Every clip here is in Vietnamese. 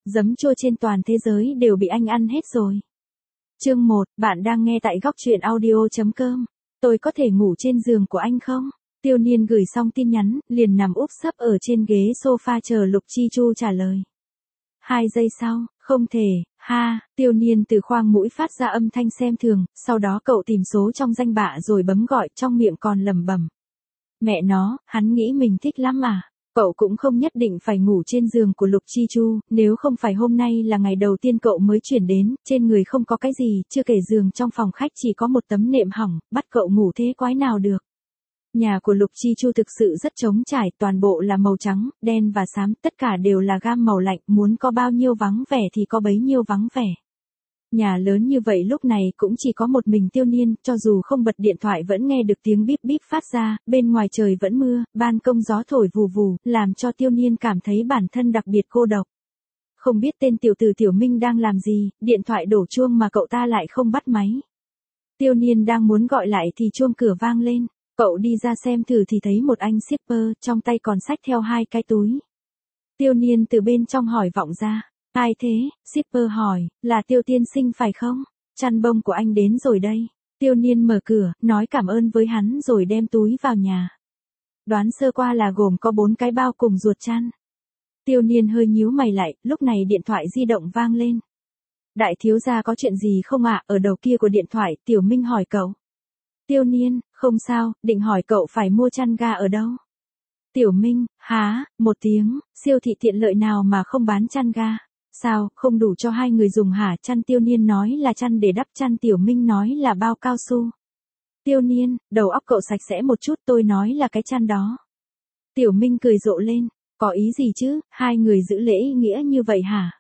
giấm chua trên toàn thế giới đều bị anh ăn hết rồi. Chương 1, bạn đang nghe tại góc truyện audio.com. Tôi có thể ngủ trên giường của anh không? Tiêu Niên gửi xong tin nhắn, liền nằm úp sấp ở trên ghế sofa chờ Lục Chi Chu trả lời. 2 giây sau, không thể, ha, Tiêu Niên từ khoang mũi phát ra âm thanh xem thường, sau đó cậu tìm số trong danh bạ rồi bấm gọi, trong miệng còn lẩm bẩm. Mẹ nó, hắn nghĩ mình thích lắm à? Cậu cũng không nhất định phải ngủ trên giường của Lục Chi Chu, nếu không phải hôm nay là ngày đầu tiên cậu mới chuyển đến, trên người không có cái gì, chưa kể giường trong phòng khách chỉ có một tấm nệm hỏng, bắt cậu ngủ thế quái nào được. Nhà của Lục Chi Chu thực sự rất trống trải, toàn bộ là màu trắng, đen và xám, tất cả đều là gam màu lạnh, muốn có bao nhiêu vắng vẻ thì có bấy nhiêu vắng vẻ. Nhà lớn như vậy lúc này cũng chỉ có một mình Tiêu Niên, cho dù không bật điện thoại vẫn nghe được tiếng bíp bíp phát ra, bên ngoài trời vẫn mưa, ban công gió thổi vù vù, làm cho Tiêu Niên cảm thấy bản thân đặc biệt cô độc. Không biết tên tiểu tử Tiểu Minh đang làm gì, điện thoại đổ chuông mà cậu ta lại không bắt máy. Tiêu Niên đang muốn gọi lại thì chuông cửa vang lên, cậu đi ra xem thử thì thấy một anh shipper, trong tay còn xách theo 2 cái túi. Tiêu Niên từ bên trong hỏi vọng ra. Ai thế? Shipper hỏi, là Tiêu tiên sinh phải không? Chăn bông của anh đến rồi đây. Tiêu Niên mở cửa, nói cảm ơn với hắn rồi đem túi vào nhà. Đoán sơ qua là gồm có 4 cái bao cùng ruột chăn. Tiêu Niên hơi nhíu mày lại, lúc này điện thoại di động vang lên. Đại thiếu gia có chuyện gì không ạ? Ở đầu kia của điện thoại, Tiểu Minh hỏi cậu. Tiêu Niên, không sao, định hỏi cậu phải mua chăn ga ở đâu? Tiểu Minh, há, một tiếng, siêu thị tiện lợi nào mà không bán chăn ga? Sao, không đủ cho 2 người dùng hả? Chăn Tiêu Niên nói là chăn để đắp chăn, Tiểu Minh nói là bao cao su. Tiêu Niên, đầu óc cậu sạch sẽ một chút, tôi nói là cái chăn đó. Tiểu Minh cười rộ lên, có ý gì chứ, 2 người giữ lễ nghĩa như vậy hả?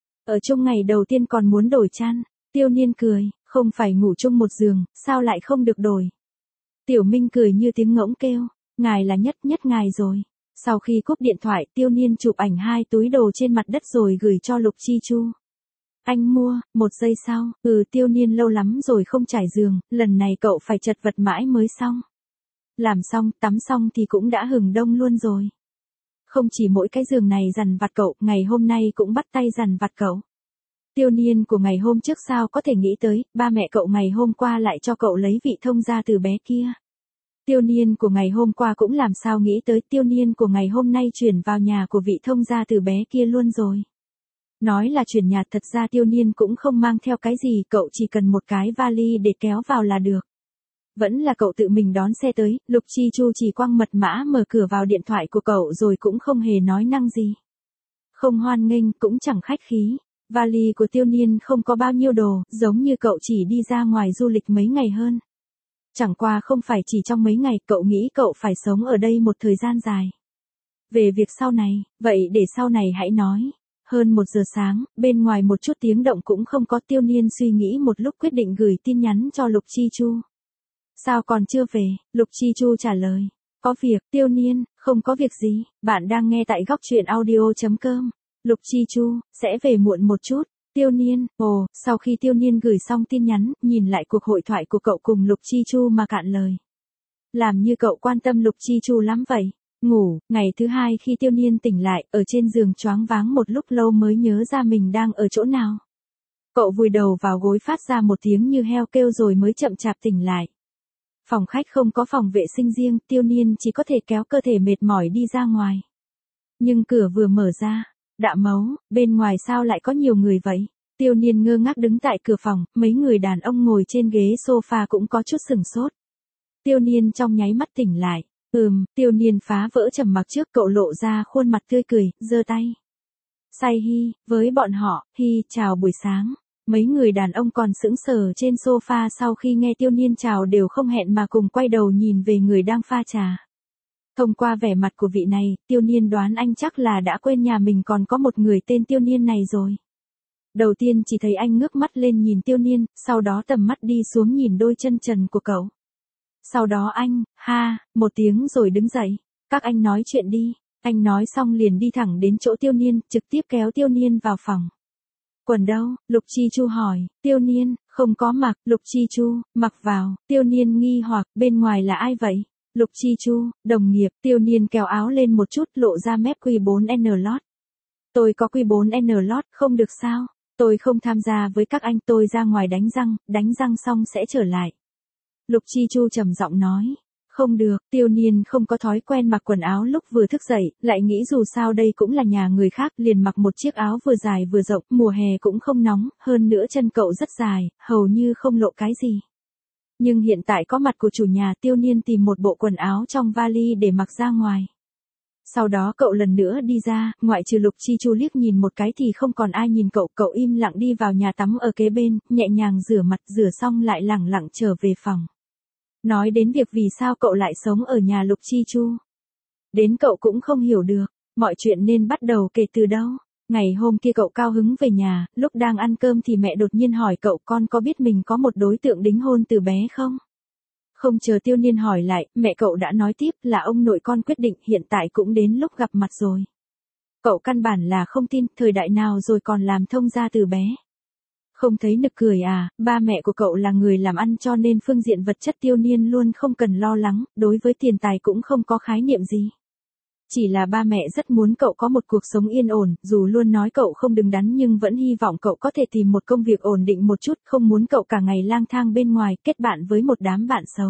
Ở chung ngày đầu tiên còn muốn đổi chăn. Tiêu Niên cười, không phải ngủ chung một giường, sao lại không được đổi? Tiểu Minh cười như tiếng ngỗng kêu, ngài là nhất ngài rồi. Sau khi cúp điện thoại, Tiêu Niên chụp ảnh 2 túi đồ trên mặt đất rồi gửi cho Lục Chi Chu. Anh mua, 1 giây sau, Tiêu Niên lâu lắm rồi không trải giường, lần này cậu phải chật vật mãi mới xong. Làm xong, tắm xong thì cũng đã hừng đông luôn rồi. Không chỉ mỗi cái giường này dằn vặt cậu, ngày hôm nay cũng bắt tay dằn vặt cậu. Tiêu Niên của ngày hôm trước sao có thể nghĩ tới, ba mẹ cậu ngày hôm qua lại cho cậu lấy vị thông gia từ bé kia. Tiêu Niên của ngày hôm qua cũng làm sao nghĩ tới Tiêu Niên của ngày hôm nay chuyển vào nhà của vị thông gia từ bé kia luôn rồi. Nói là chuyển nhà, thật ra Tiêu Niên cũng không mang theo cái gì, cậu chỉ cần một cái vali để kéo vào là được. Vẫn là cậu tự mình đón xe tới, Lục Chi Chu chỉ quăng mật mã mở cửa vào điện thoại của cậu rồi cũng không hề nói năng gì. Không hoan nghênh, cũng chẳng khách khí. Vali của Tiêu Niên không có bao nhiêu đồ, giống như cậu chỉ đi ra ngoài du lịch mấy ngày hơn. Chẳng qua không phải chỉ trong mấy ngày, cậu nghĩ cậu phải sống ở đây một thời gian dài. Về việc sau này, vậy để sau này hãy nói. Hơn 1 giờ sáng, bên ngoài một chút tiếng động cũng không có. Tiêu Niên suy nghĩ một lúc quyết định gửi tin nhắn cho Lục Chi Chu. Sao còn chưa về? Lục Chi Chu trả lời. Có việc, Tiêu Niên, không có việc gì, bạn đang nghe tại góc truyện audio.com. Lục Chi Chu, sẽ về muộn một chút. Tiêu Niên, sau khi Tiêu Niên gửi xong tin nhắn, nhìn lại cuộc hội thoại của cậu cùng Lục Chi Chu mà cạn lời. Làm như cậu quan tâm Lục Chi Chu lắm vậy. Ngủ, ngày thứ 2 khi Tiêu Niên tỉnh lại, ở trên giường choáng váng một lúc lâu mới nhớ ra mình đang ở chỗ nào. Cậu vùi đầu vào gối phát ra một tiếng như heo kêu rồi mới chậm chạp tỉnh lại. Phòng khách không có phòng vệ sinh riêng, Tiêu Niên chỉ có thể kéo cơ thể mệt mỏi đi ra ngoài. Nhưng cửa vừa mở ra, đạ máu, bên ngoài sao lại có nhiều người vậy? Tiêu Niên ngơ ngác đứng tại cửa phòng, mấy người đàn ông ngồi trên ghế sofa cũng có chút sửng sốt. Tiêu Niên trong nháy mắt tỉnh lại. Tiêu Niên phá vỡ trầm mặc trước, cậu lộ ra khuôn mặt tươi cười, giơ tay. Say hi, với bọn họ, chào buổi sáng. Mấy người đàn ông còn sững sờ trên sofa sau khi nghe Tiêu Niên chào đều không hẹn mà cùng quay đầu nhìn về người đang pha trà. Thông qua vẻ mặt của vị này, Tiêu Niên đoán anh chắc là đã quên nhà mình còn có một người tên Tiêu Niên này rồi. Đầu tiên chỉ thấy anh ngước mắt lên nhìn Tiêu Niên, sau đó tầm mắt đi xuống nhìn đôi chân trần của cậu. Sau đó anh, một tiếng rồi đứng dậy. Các anh nói chuyện đi. Anh nói xong liền đi thẳng đến chỗ Tiêu Niên, trực tiếp kéo Tiêu Niên vào phòng. Quần đâu? Lục Chi Chu hỏi. Tiêu Niên, không có mặc. Lục Chi Chu, mặc vào. Tiêu Niên nghi hoặc, bên ngoài là ai vậy? Lục Chi Chu, đồng nghiệp. Tiêu Niên kéo áo lên một chút, lộ ra mép Q4N lót. Tôi có Q4N lót, không được sao? Tôi không tham gia với các anh, tôi ra ngoài đánh răng xong sẽ trở lại. Lục Chi Chu trầm giọng nói. Không được, Tiêu Niên không có thói quen mặc quần áo lúc vừa thức dậy, lại nghĩ dù sao đây cũng là nhà người khác, liền mặc một chiếc áo vừa dài vừa rộng, mùa hè cũng không nóng, hơn nữa chân cậu rất dài, hầu như không lộ cái gì. Nhưng hiện tại có mặt của chủ nhà, Tiêu Niên tìm một bộ quần áo trong vali để mặc ra ngoài. Sau đó cậu lần nữa đi ra, ngoại trừ Lục Chi Chu liếc nhìn một cái thì không còn ai nhìn cậu, cậu im lặng đi vào nhà tắm ở kế bên, nhẹ nhàng rửa mặt, rửa xong lại lẳng lặng trở về phòng. Nói đến việc vì sao cậu lại sống ở nhà Lục Chi Chu. Đến cậu cũng không hiểu được, mọi chuyện nên bắt đầu kể từ đâu. Ngày hôm kia cậu cao hứng về nhà, lúc đang ăn cơm thì mẹ đột nhiên hỏi cậu con có biết mình có một đối tượng đính hôn từ bé không? Không chờ Tiêu Niên hỏi lại, mẹ cậu đã nói tiếp là ông nội con quyết định hiện tại cũng đến lúc gặp mặt rồi. Cậu căn bản là không tin, thời đại nào rồi còn làm thông gia từ bé. Không thấy nực cười à, ba mẹ của cậu là người làm ăn cho nên phương diện vật chất Tiêu Niên luôn không cần lo lắng, đối với tiền tài cũng không có khái niệm gì. Chỉ là ba mẹ rất muốn cậu có một cuộc sống yên ổn, dù luôn nói cậu không đứng đắn nhưng vẫn hy vọng cậu có thể tìm một công việc ổn định một chút, không muốn cậu cả ngày lang thang bên ngoài, kết bạn với một đám bạn xấu.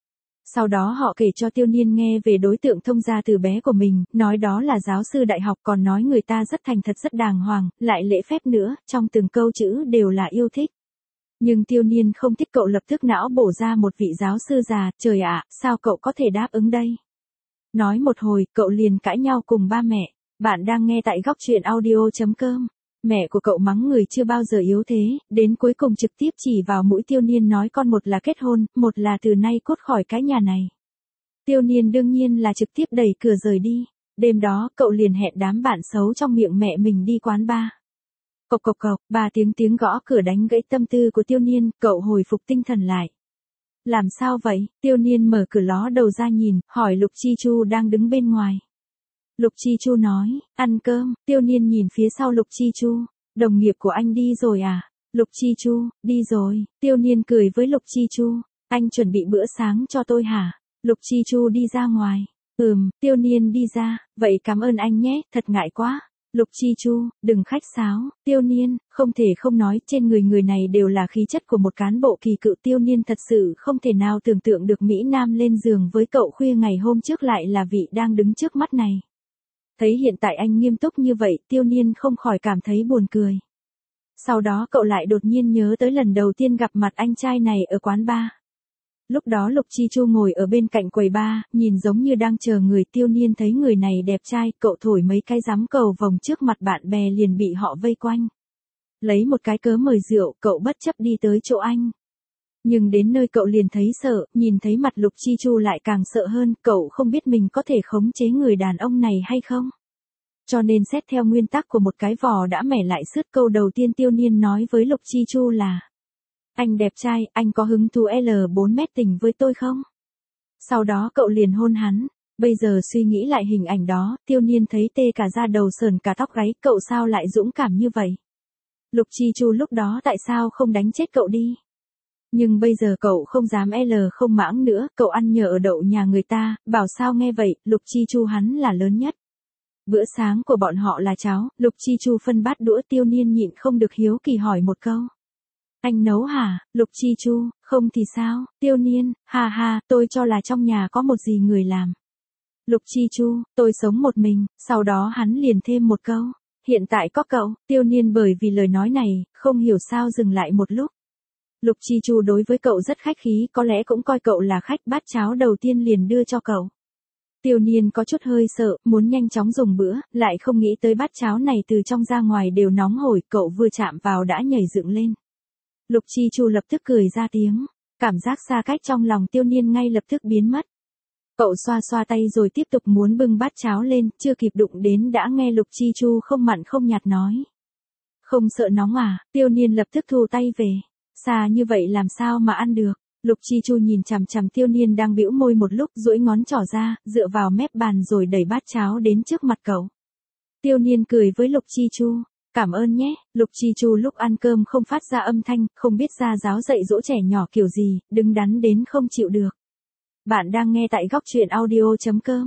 Sau đó họ kể cho Tiêu Niên nghe về đối tượng thông gia từ bé của mình, nói đó là giáo sư đại học, còn nói người ta rất thành thật rất đàng hoàng, lại lễ phép nữa, trong từng câu chữ đều là yêu thích. Nhưng Tiêu Niên không thích, cậu lập tức não bổ ra một vị giáo sư già, trời ạ, sao cậu có thể đáp ứng đây? Nói một hồi, cậu liền cãi nhau cùng ba mẹ. Bạn đang nghe tại góc truyện audio.com. Mẹ của cậu mắng người chưa bao giờ yếu thế, đến cuối cùng trực tiếp chỉ vào mũi Tiêu Niên nói con một là kết hôn, một là từ nay cút khỏi cái nhà này. Tiêu Niên đương nhiên là trực tiếp đẩy cửa rời đi. Đêm đó, cậu liền hẹn đám bạn xấu trong miệng mẹ mình đi quán bar. Cộc cộc cộc, 3 tiếng gõ cửa đánh gãy tâm tư của Tiêu Niên, cậu hồi phục tinh thần lại. Làm sao vậy? Tiêu Niên mở cửa ló đầu ra nhìn, hỏi Lục Chi Chu đang đứng bên ngoài. Lục Chi Chu nói, ăn cơm. Tiêu Niên nhìn phía sau Lục Chi Chu, đồng nghiệp của anh đi rồi à? Lục Chi Chu, đi rồi. Tiêu Niên cười với Lục Chi Chu, anh chuẩn bị bữa sáng cho tôi hả? Lục Chi Chu đi ra ngoài. Tiêu Niên đi ra, vậy cảm ơn anh nhé, thật ngại quá. Lục Chi Chu, đừng khách sáo. Tiêu Niên, không thể không nói, trên người này đều là khí chất của một cán bộ kỳ cựu. Tiêu Niên thật sự không thể nào tưởng tượng được Mỹ Nam lên giường với cậu khuya ngày hôm trước lại là vị đang đứng trước mắt này. Thấy hiện tại anh nghiêm túc như vậy, Tiêu Niên không khỏi cảm thấy buồn cười. Sau đó cậu lại đột nhiên nhớ tới lần đầu tiên gặp mặt anh trai này ở quán bar. Lúc đó Lục Chi Chu ngồi ở bên cạnh quầy bar, nhìn giống như đang chờ người. Tiêu Niên thấy người này đẹp trai, cậu thổi mấy cái giám cầu vồng trước mặt bạn bè liền bị họ vây quanh. Lấy một cái cớ mời rượu, cậu bất chấp đi tới chỗ anh. Nhưng đến nơi cậu liền thấy sợ, nhìn thấy mặt Lục Chi Chu lại càng sợ hơn, cậu không biết mình có thể khống chế người đàn ông này hay không. Cho nên xét theo nguyên tắc của một cái vò đã mẻ lại sứt, câu đầu tiên Tiêu Niên nói với Lục Chi Chu là: anh đẹp trai, anh có hứng thú L4 mét tình với tôi không? Sau đó cậu liền hôn hắn. Bây giờ suy nghĩ lại hình ảnh đó, Tiêu Niên thấy tê cả da đầu sờn cả tóc gáy, cậu sao lại dũng cảm như vậy? Lục Chi Chu lúc đó tại sao không đánh chết cậu đi? Nhưng bây giờ cậu không dám không mãng nữa, cậu ăn nhờ ở đậu nhà người ta, bảo sao nghe vậy, Lục Chi Chu hắn là lớn nhất. Bữa sáng của bọn họ là cháo, Lục Chi Chu phân bát đũa. Tiêu Niên nhịn không được hiếu kỳ hỏi một câu. Anh nấu hả? Lục Chi Chu, không thì sao? Tiêu Niên, ha ha, tôi cho là trong nhà có một gì người làm. Lục Chi Chu, tôi sống một mình. Sau đó hắn liền thêm một câu, hiện tại có cậu. Tiêu Niên bởi vì lời nói này, không hiểu sao dừng lại một lúc. Lục Chi Chu đối với cậu rất khách khí, có lẽ cũng coi cậu là khách. Bát cháo đầu tiên liền đưa cho cậu. Tiêu Niên có chút hơi sợ, muốn nhanh chóng dùng bữa, lại không nghĩ tới bát cháo này từ trong ra ngoài đều nóng hổi, cậu vừa chạm vào đã nhảy dựng lên. Lục Chi Chu lập tức cười ra tiếng, cảm giác xa cách trong lòng Tiêu Niên ngay lập tức biến mất. Cậu xoa xoa tay rồi tiếp tục muốn bưng bát cháo lên, chưa kịp đụng đến đã nghe Lục Chi Chu không mặn không nhạt nói. Không sợ nóng à? Tiêu Niên lập tức thu tay về. Xa như vậy làm sao mà ăn được? Lục Chi Chu nhìn chằm chằm Tiêu Niên đang bĩu môi một lúc, duỗi ngón trỏ ra, dựa vào mép bàn rồi đẩy bát cháo đến trước mặt cậu. Tiêu Niên cười với Lục Chi Chu, cảm ơn nhé. Lục Chi Chu lúc ăn cơm không phát ra âm thanh, không biết ra giáo dạy dỗ trẻ nhỏ kiểu gì, đứng đắn đến không chịu được. Bạn đang nghe tại góc truyện audio.com.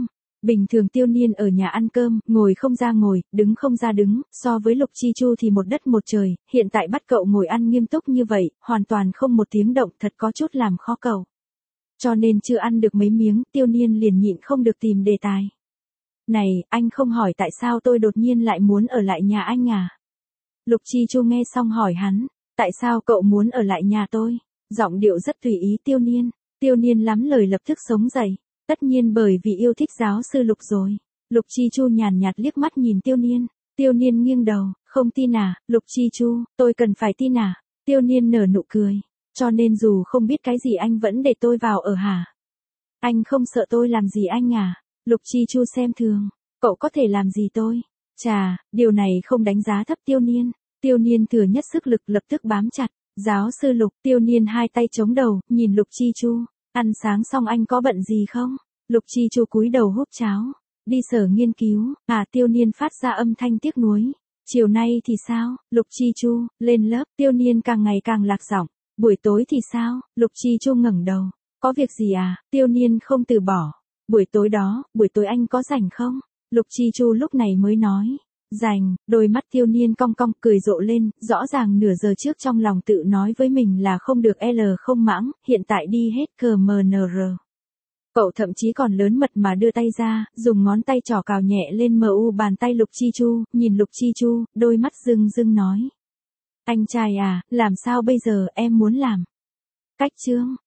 Bình thường Tiêu Niên ở nhà ăn cơm, ngồi không ra ngồi, đứng không ra đứng, so với Lục Chi Chu thì một đất một trời, hiện tại bắt cậu ngồi ăn nghiêm túc như vậy, hoàn toàn không một tiếng động, thật có chút làm khó cậu. Cho nên chưa ăn được mấy miếng, Tiêu Niên liền nhịn không được tìm đề tài. Này, anh không hỏi tại sao tôi đột nhiên lại muốn ở lại nhà anh à? Lục Chi Chu nghe xong hỏi hắn, tại sao cậu muốn ở lại nhà tôi? Giọng điệu rất tùy ý Tiêu Niên. Tiêu Niên lắm lời lập tức sống dậy. Tất nhiên bởi vì yêu thích giáo sư Lục rồi. Lục Chi Chu nhàn nhạt liếc mắt nhìn Tiêu Niên. Tiêu Niên nghiêng đầu, không tin à, Lục Chi Chu, tôi cần phải tin à? Tiêu Niên nở nụ cười. Cho nên dù không biết cái gì anh vẫn để tôi vào ở hả? Anh không sợ tôi làm gì anh à? Lục Chi Chu xem thường. Cậu có thể làm gì tôi? Chà, điều này không đánh giá thấp Tiêu Niên. Tiêu Niên thừa nhất sức lực lập tức bám chặt. Giáo sư Lục, Tiêu Niên hai tay chống đầu, nhìn Lục Chi Chu. Ăn sáng xong anh có bận gì không? Lục Chi Chu cúi đầu húp cháo. Đi sở nghiên cứu, Tiêu Niên phát ra âm thanh tiếc nuối. Chiều nay thì sao? Lục Chi Chu, lên lớp, Tiêu Niên càng ngày càng lạc giọng. Buổi tối thì sao? Lục Chi Chu ngẩng đầu. Có việc gì à? Tiêu Niên không từ bỏ. Buổi tối anh có rảnh không? Lục Chi Chu lúc này mới nói. Rảnh, đôi mắt Tiêu Niên cong cong cười rộ lên, rõ ràng nửa giờ trước trong lòng tự nói với mình là không được không mãng, hiện tại đi hết CMNR. Cậu thậm chí còn lớn mật mà đưa tay ra, dùng ngón tay trỏ cào nhẹ lên bàn tay Lục Chi Chu, nhìn Lục Chi Chu, đôi mắt rưng rưng nói. Anh trai à, làm sao bây giờ em muốn làm? Cách chương.